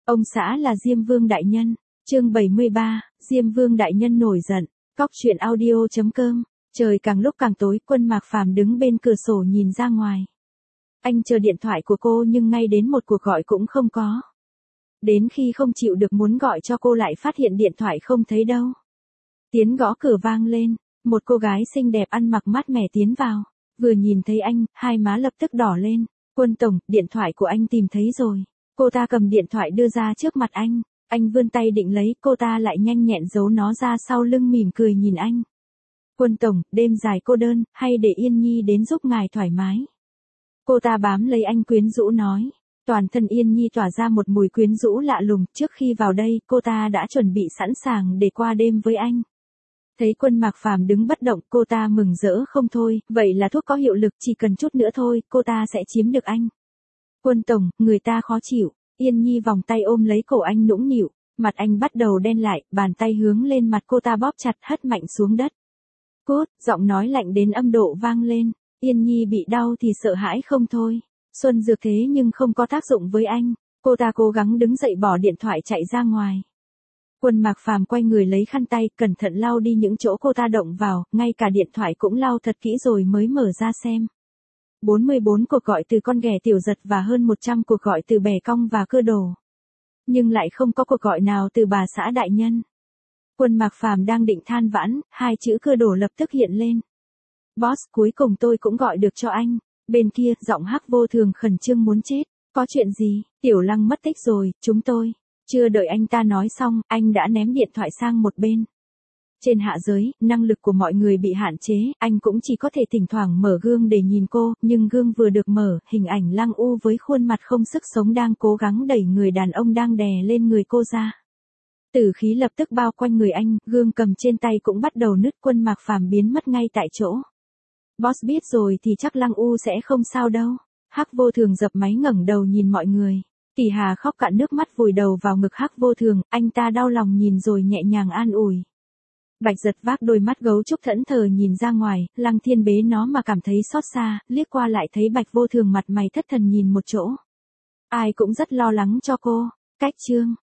Ông xã là Diêm Vương đại nhân. Chương 73, Diêm Vương đại nhân nổi giận. Cóc truyện audio.com. Trời càng lúc càng tối, Quân Mạc Phàm đứng bên cửa sổ nhìn ra ngoài. Anh chờ điện thoại của cô nhưng ngay đến một cuộc gọi cũng không có. Đến khi không chịu được muốn gọi cho cô lại phát hiện điện thoại không thấy đâu. Tiếng gõ cửa vang lên, một cô gái xinh đẹp ăn mặc mát mẻ tiến vào. Vừa nhìn thấy anh, hai má lập tức đỏ lên. Quân tổng, điện thoại của anh tìm thấy rồi. Cô ta cầm điện thoại đưa ra trước mặt anh. Anh vươn tay định lấy, cô ta lại nhanh nhẹn giấu nó ra sau lưng mỉm cười nhìn anh. Quân tổng, đêm dài cô đơn, hay để Yên Nhi đến giúp ngài thoải mái. Cô ta bám lấy anh quyến rũ nói. Toàn thân Yên Nhi tỏa ra một mùi quyến rũ lạ lùng, trước khi vào đây, cô ta đã chuẩn bị sẵn sàng để qua đêm với anh. Thấy Quân Mạc Phàm đứng bất động, cô ta mừng rỡ không thôi, vậy là thuốc có hiệu lực, chỉ cần chút nữa thôi, cô ta sẽ chiếm được anh. Quân tổng, người ta khó chịu. Yên Nhi vòng tay ôm lấy cổ anh nũng nịu, mặt anh bắt đầu đen lại, bàn tay hướng lên mặt cô ta bóp chặt hất mạnh xuống đất. Cút, giọng nói lạnh đến âm độ vang lên. Yên Nhi bị đau thì sợ hãi không thôi. Xuân dược thế nhưng không có tác dụng với anh. Cô ta cố gắng đứng dậy bỏ điện thoại chạy ra ngoài. Quân Mạc Phàm quay người lấy khăn tay, cẩn thận lau đi những chỗ cô ta động vào, ngay cả điện thoại cũng lau thật kỹ rồi mới mở ra xem. 44 cuộc gọi từ con ghẻ Tiểu Giật và hơn 100 cuộc gọi từ Bè Cong và Cơ Đồ. Nhưng lại không có cuộc gọi nào từ bà xã đại nhân. Quân Mạc Phàm đang định than vãn, hai chữ Cơ Đồ lập tức hiện lên. Boss, cuối cùng tôi cũng gọi được cho anh. Bên kia, giọng Hắc Vô Thường khẩn trương muốn chết. Có chuyện gì? Tiểu Lăng mất tích rồi, chúng tôi. Chưa đợi anh ta nói xong, anh đã ném điện thoại sang một bên. Trên hạ giới, năng lực của mọi người bị hạn chế, anh cũng chỉ có thể thỉnh thoảng mở gương để nhìn cô, nhưng gương vừa được mở, hình ảnh Lăng U với khuôn mặt không sức sống đang cố gắng đẩy người đàn ông đang đè lên người cô ra. Tử khí lập tức bao quanh người anh, gương cầm trên tay cũng bắt đầu nứt. Quân Mạc Phàm biến mất ngay tại chỗ. Boss biết rồi thì chắc Lăng U sẽ không sao đâu. Hắc Vô Thường dập máy ngẩng đầu nhìn mọi người. Kỳ Hà khóc cạn nước mắt vùi đầu vào ngực Hắc Vô Thường, anh ta đau lòng nhìn rồi nhẹ nhàng an ủi. Bạch Giật vác đôi mắt gấu trúc thẫn thờ nhìn ra ngoài, Lăng Thiên bế nó mà cảm thấy xót xa, liếc qua lại thấy Bạch Vô Thường mặt mày thất thần nhìn một chỗ. Ai cũng rất lo lắng cho cô. Cách chương